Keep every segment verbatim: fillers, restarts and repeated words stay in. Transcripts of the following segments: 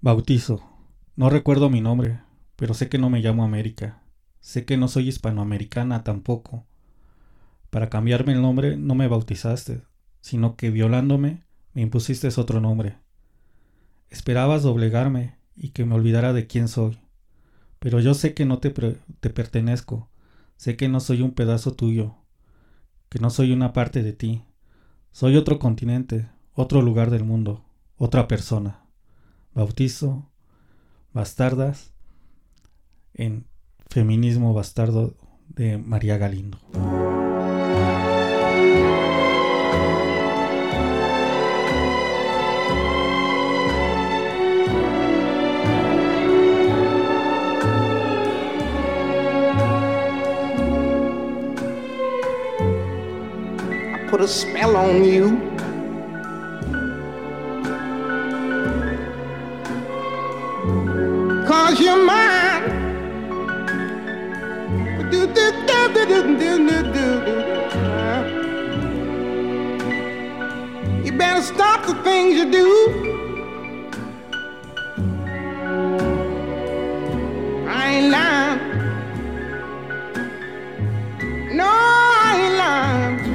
Bautizo. No recuerdo mi nombre, pero sé que no me llamo América. Sé que no soy hispanoamericana tampoco. Para cambiarme el nombre no me bautizaste, sino que violándome me impusiste otro nombre. Esperabas doblegarme y que me olvidara de quién soy. Pero yo sé que no te, pre- te pertenezco. Sé que no soy un pedazo tuyo, que no soy una parte de ti. Soy otro continente, otro lugar del mundo, otra persona. Bautizo, bastardas, en Feminismo Bastardo de María Galindo. Put a spell on you. Cause you're mine. Do, do, do, do, do, do, do, do. You better stop the things you do. I ain't lying. No, I ain't lying.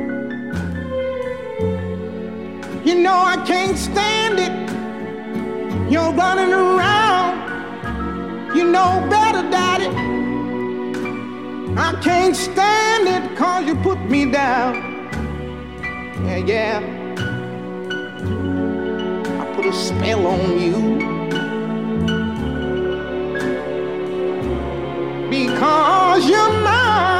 You know I can't stand it. You're running around. You know better, Daddy. I can't stand it cause you put me down. Yeah, yeah. I put a spell on you. Because you're mine.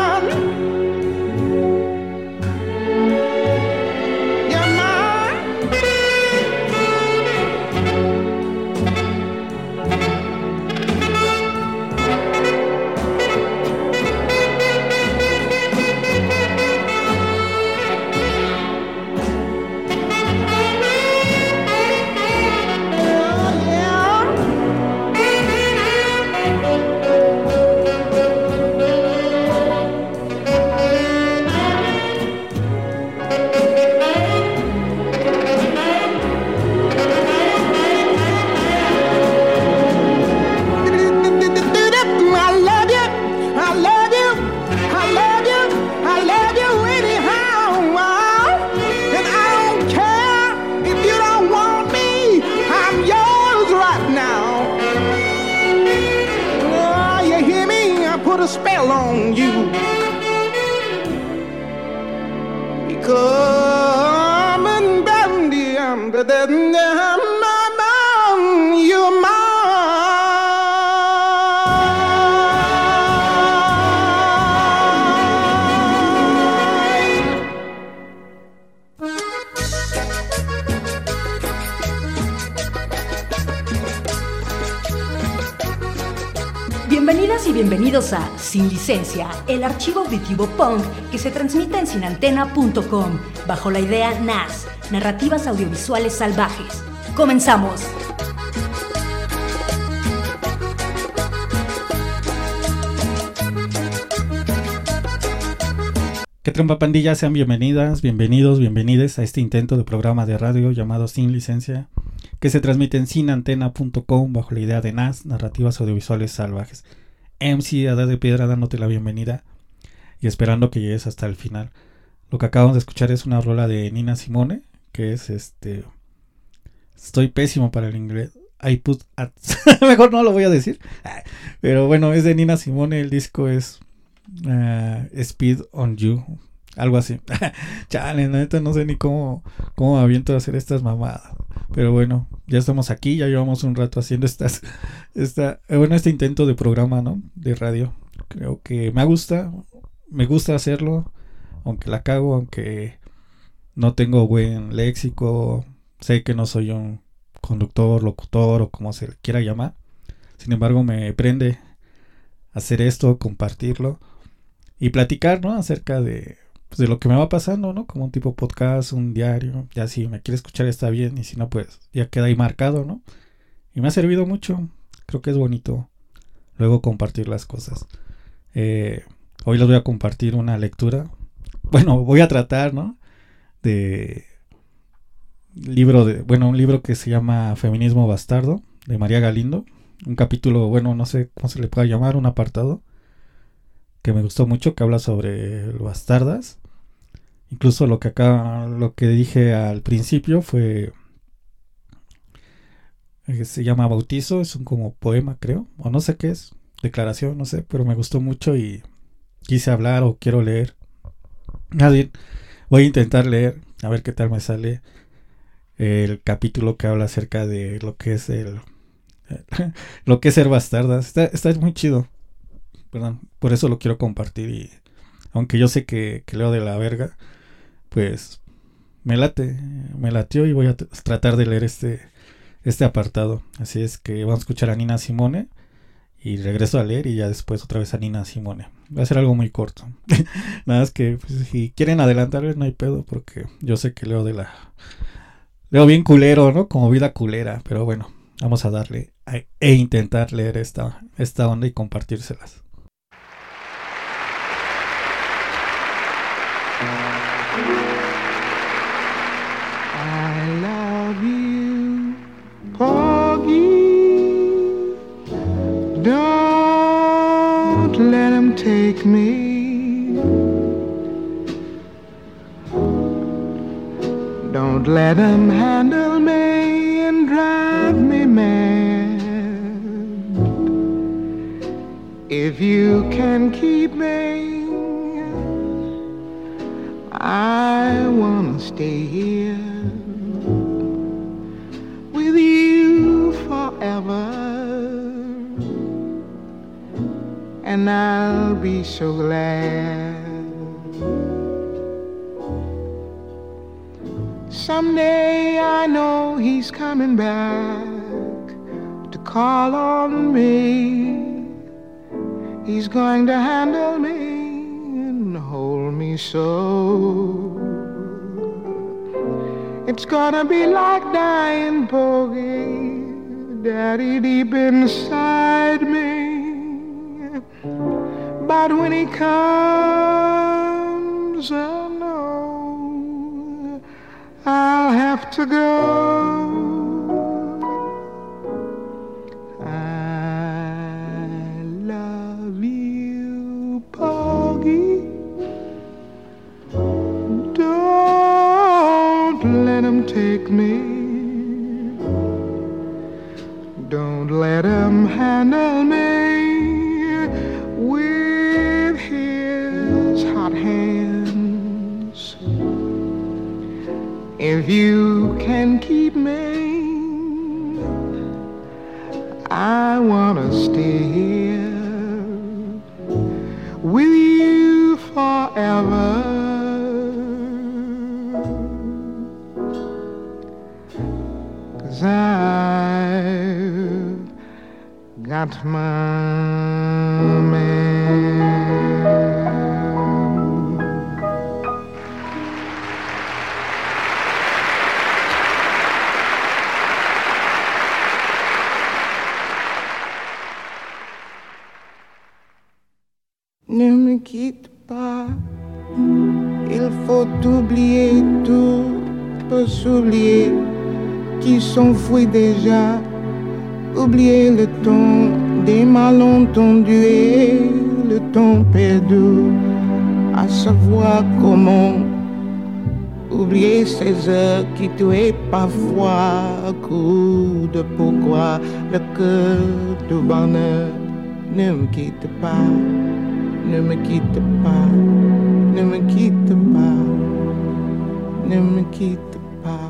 A spell on you because I'm in bandy, I'm the dead, you're mine. Bienvenidas y bienvenidos a Sin Licencia, el archivo auditivo punk que se transmite en sin antena punto com bajo la idea N A S, Narrativas Audiovisuales Salvajes. ¡Comenzamos! ¿Qué trompa pandilla? Sean bienvenidas, bienvenidos, bienvenides a este intento de programa de radio llamado Sin Licencia, que se transmite en sin antena punto com bajo la idea de N A S, Narrativas Audiovisuales Salvajes. M C Adad de Piedra dándote la bienvenida y esperando que llegues hasta el final. Lo que acabamos de escuchar es una rola de Nina Simone, que es este... Estoy pésimo para el inglés. I put at... Mejor no lo voy a decir. Pero bueno, es de Nina Simone, el disco es uh, Speed on You, algo así. Chale, neta no sé ni cómo, cómo me aviento a hacer estas mamadas. Pero bueno, ya estamos aquí, ya llevamos un rato haciendo estas, esta, bueno, este intento de programa, ¿no? De radio. Creo que me gusta, me gusta hacerlo, aunque la cago, aunque no tengo buen léxico, sé que no soy un conductor, locutor o como se le quiera llamar. Sin embargo, me prende hacer esto, compartirlo y platicar, ¿no? Acerca de... de lo que me va pasando, ¿no? Como un tipo podcast, un diario. Ya si me quiere escuchar está bien, y si no, pues ya queda ahí marcado, ¿no? Y me ha servido mucho. Creo que es bonito luego compartir las cosas. Eh, hoy les voy a compartir una lectura. Bueno, voy a tratar, ¿no? De libro de, bueno, un libro que se llama Feminismo Bastardo de María Galindo. Un capítulo, bueno, no sé cómo se le puede llamar, un apartado que me gustó mucho, que habla sobre bastardas. Incluso lo que acá, lo que dije al principio fue, eh, se llama Bautizo, es un como poema, creo, o no sé qué es, declaración, no sé, pero me gustó mucho y quise hablar o quiero leer. Nadie, voy a intentar leer, a ver qué tal me sale el capítulo que habla acerca de lo que es el lo que es ser bastardas. Está, está muy chido. Perdón, por eso lo quiero compartir. Y aunque yo sé que, que leo de la verga, pues me late, me latió y voy a t- tratar de leer este, este apartado. Así es que vamos a escuchar a Nina Simone y regreso a leer y ya después otra vez a Nina Simone. Va a ser algo muy corto. Nada más que pues, si quieren adelantarles no hay pedo, porque yo sé que leo de la... Leo bien culero, ¿no? Como vida culera, pero bueno, vamos a darle a, e intentar leer esta, esta onda y compartírselas. I love you, Porgy. Don't let him take me. Don't let him handle me and drive me mad. If you can keep me, I wanna stay here with you forever, and I'll be so glad. Someday I know he's coming back to call on me. He's going to handle me and hold me so. It's gonna be like dying, Porgy, Daddy deep inside me. But when he comes, I know I'll have to go. I love you, Porgy. Don't let him take me. Don't let him handle me with his hot hands. If you can keep me, I wanna stay here with you forever, 'cause I've got my man. Ne me quitte pas, il faut oublier tout, peut s'oublier qui s'enfuit déjà, oublier le temps des malentendus et le temps perdu, à savoir comment oublier ces heures qui tuaient parfois, coup de pourquoi le cœur du bonheur. Ne me quitte pas, ne me quitte pas, ne me quitte pas, ne me quitte pas.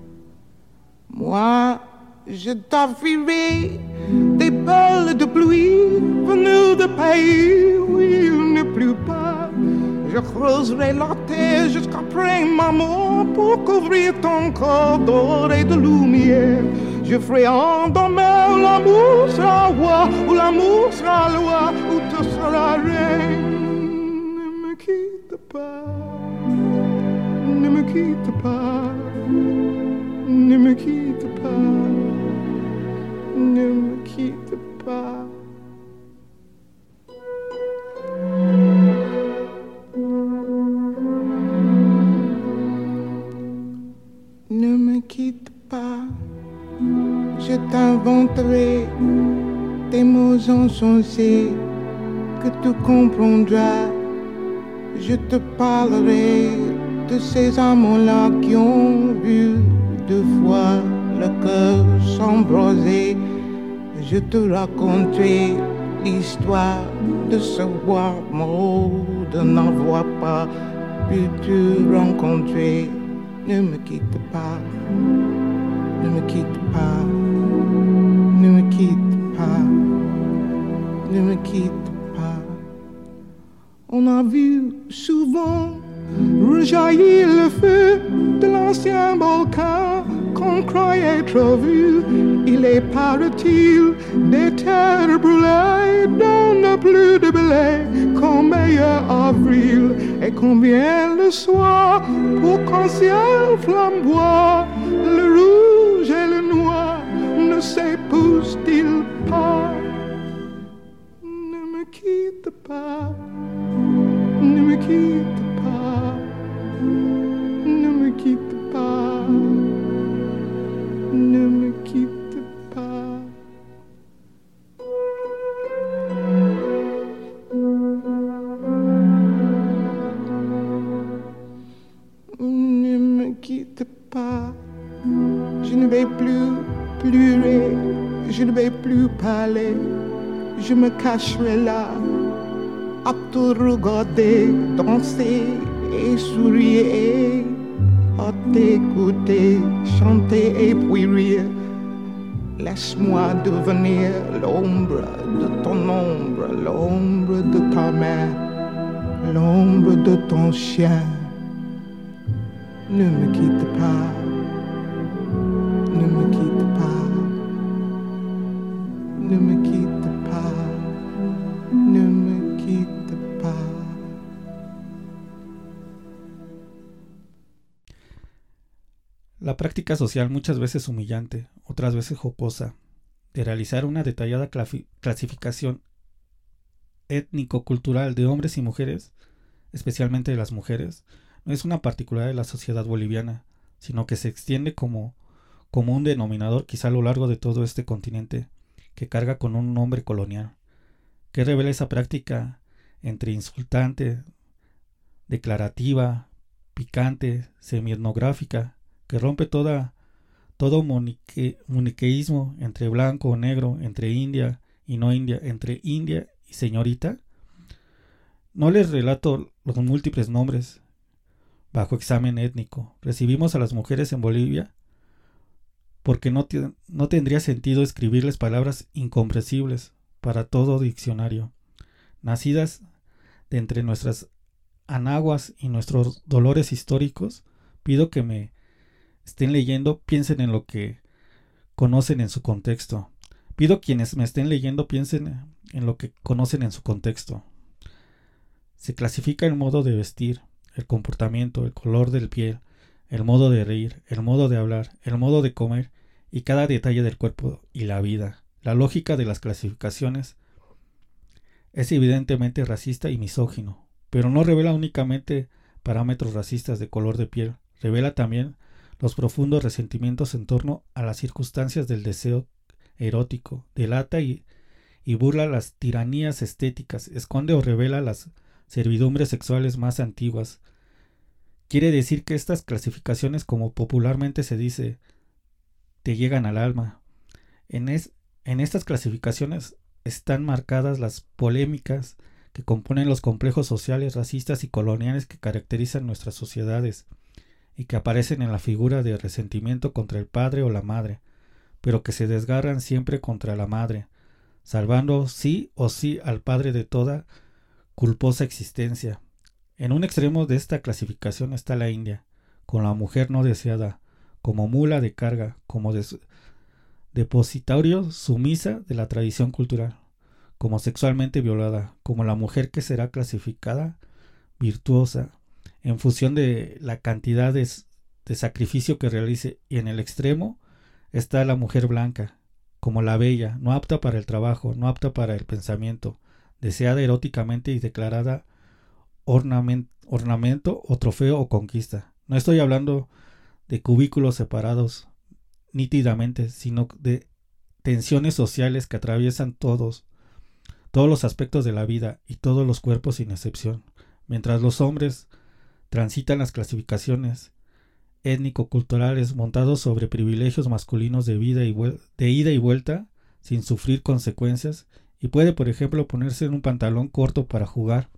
Moi, je t'offrirai des perles de pluie venues de pays où il ne pleut pas. Je creuserai la terre jusqu'après ma mort pour couvrir ton corps d'or et de lumière. Je ferai en demain où l'amour sera roi, où l'amour sera loi, où tu seras reine. Ne me quitte pas, ne me quitte pas, ne me quitte pas, ne me quitte pas. Ne me quitte pas, Je t'inventerai des mots insensés que tu comprendras. Je te parlerai de ces amants-là qui ont vu deux fois le cœur s'embraser. Je te raconterai l'histoire de ce bois mort, de n'avoir pas pu te rencontrer. Ne me quitte pas, ne me quitte pas, ne me quitte pas, ne me quitte pas. On a vu souvent rejaillir le feu de l'ancien volcan qu'on croyait trop vu. Il est, paraît-il, des terres brûlées dont n'a plus de blé qu'en meilleur avril. Et combien le soir, pour qu'un ciel flamboie, le rouge et le noir ne s'épousent-ils pas? Ne me quitte pas, ne me quitte pas, ne me quitte pas, ne me quitte pas. Ne me quitte pas, je ne vais plus pleurer, je ne vais plus parler, je me cacherai là à te regarder, danser et sourire, à t'écouter, chanter et puis rire. Laisse-moi devenir l'ombre de ton ombre, l'ombre de ta main, l'ombre de ton chien. Ne me quitte pas, ne me quitte pas, ne me quitte pas, ne me quitte pas. La práctica social, muchas veces humillante, otras veces jocosa, de realizar una detallada clasificación étnico-cultural de hombres y mujeres, especialmente de las mujeres, no es una particularidad de la sociedad boliviana, sino que se extiende como, como un denominador quizá a lo largo de todo este continente, que carga con un nombre colonial. ¿Qué revela esa práctica entre insultante, declarativa, picante, semi-etnográfica, que rompe toda, todo monique, maniqueísmo entre blanco o negro, entre India y no India, entre India y señorita? No les relato los múltiples nombres bajo examen étnico. Recibimos a las mujeres en Bolivia porque no, te, no tendría sentido escribirles palabras incomprensibles para todo diccionario. Nacidas de entre nuestras anaguas y nuestros dolores históricos, pido que me estén leyendo, piensen en lo que conocen en su contexto. Pido quienes me estén leyendo piensen en lo que conocen en su contexto. Se clasifica el modo de vestir, el comportamiento, el color del piel, el modo de reír, el modo de hablar, el modo de comer y cada detalle del cuerpo y la vida. La lógica de las clasificaciones es evidentemente racista y misógino, pero no revela únicamente parámetros racistas de color de piel, revela también los profundos resentimientos en torno a las circunstancias del deseo erótico, delata y, y burla las tiranías estéticas, esconde o revela las servidumbres sexuales más antiguas. Quiere decir que estas clasificaciones, como popularmente se dice, te llegan al alma. En, es, en estas clasificaciones están marcadas las polémicas que componen los complejos sociales, racistas y coloniales que caracterizan nuestras sociedades y que aparecen en la figura de resentimiento contra el padre o la madre, pero que se desgarran siempre contra la madre, salvando sí o sí al padre de toda culposa existencia. En un extremo de esta clasificación está la India, con la mujer no deseada, como mula de carga, como des- depositario sumisa de la tradición cultural, como sexualmente violada, como la mujer que será clasificada virtuosa, en función de la cantidad de, de sacrificio que realice, y en el extremo está la mujer blanca, como la bella, no apta para el trabajo, no apta para el pensamiento, deseada eróticamente y declarada ornament, ornamento o trofeo o conquista. No estoy hablando de cubículos separados nítidamente, sino de tensiones sociales que atraviesan todos, todos los aspectos de la vida y todos los cuerpos sin excepción. Mientras los hombres transitan las clasificaciones étnico-culturales montados sobre privilegios masculinos de, vida y vuel- de ida y vuelta sin sufrir consecuencias, y puede, por ejemplo, ponerse en un pantalón corto para jugar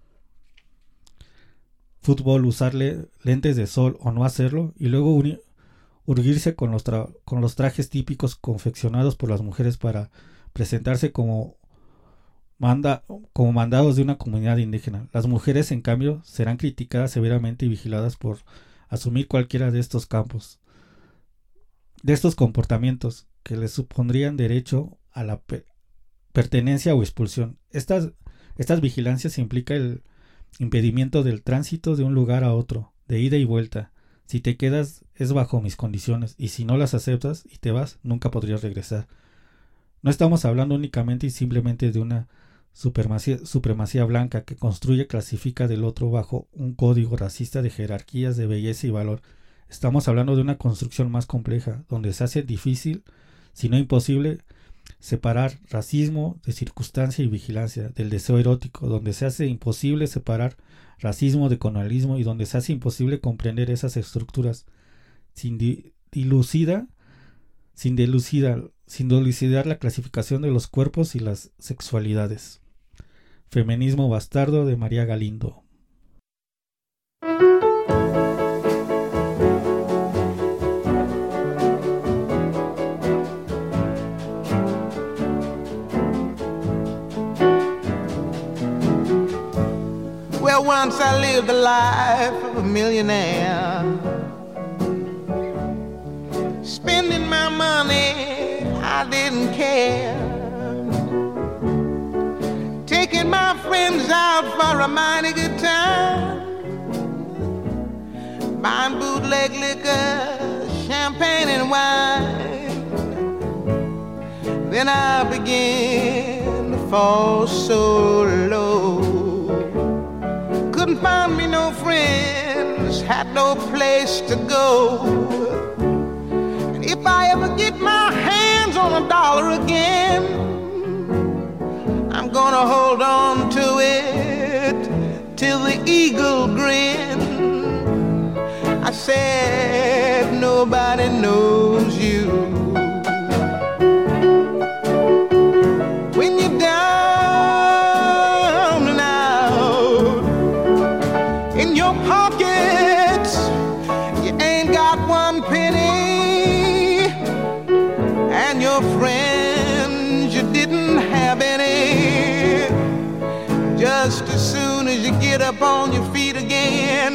fútbol, usarle lentes de sol o no hacerlo, y luego uni- urgirse con los, tra- con los trajes típicos confeccionados por las mujeres para presentarse como, manda- como mandados de una comunidad indígena. Las mujeres, en cambio, serán criticadas severamente y vigiladas por asumir cualquiera de estos campos, de estos comportamientos que les supondrían derecho a la pe- pertenencia o expulsión. Estas, estas vigilancias implican el impedimento del tránsito de un lugar a otro, de ida y vuelta. Si te quedas es bajo mis condiciones, y si no las aceptas y te vas, nunca podrías regresar. No estamos hablando únicamente y simplemente de una supremacía, supremacía blanca que construye y clasifica del otro bajo un código racista de jerarquías de belleza y valor. Estamos hablando de una construcción más compleja, donde se hace difícil, si no imposible, separar racismo de circunstancia y vigilancia, del deseo erótico, donde se hace imposible separar racismo de colonialismo y donde se hace imposible comprender esas estructuras sin di- dilucida, sin dilucidar, sin dilucidar la clasificación de los cuerpos y las sexualidades. Feminismo bastardo, de María Galindo. Well, once I lived the life of a millionaire, spending my money, I didn't care, taking my friends out for a mighty good time, buying bootleg liquor, champagne and wine. Then I began to fall so low, couldn't find me no friends, had no place to go. And if I ever get my hands on a dollar again, I'm gonna hold on to it till the eagle grin. I said, nobody knows you when you're down and out. In your pockets, you ain't got one penny, and your friends, you didn't have any. Just as soon as you get up on your feet again,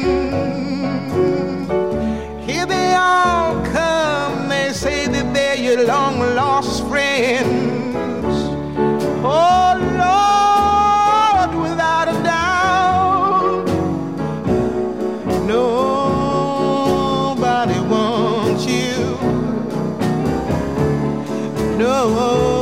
here they all come. They say that they're your long lost friends. Oh Lord, without a doubt, nobody wants you. No.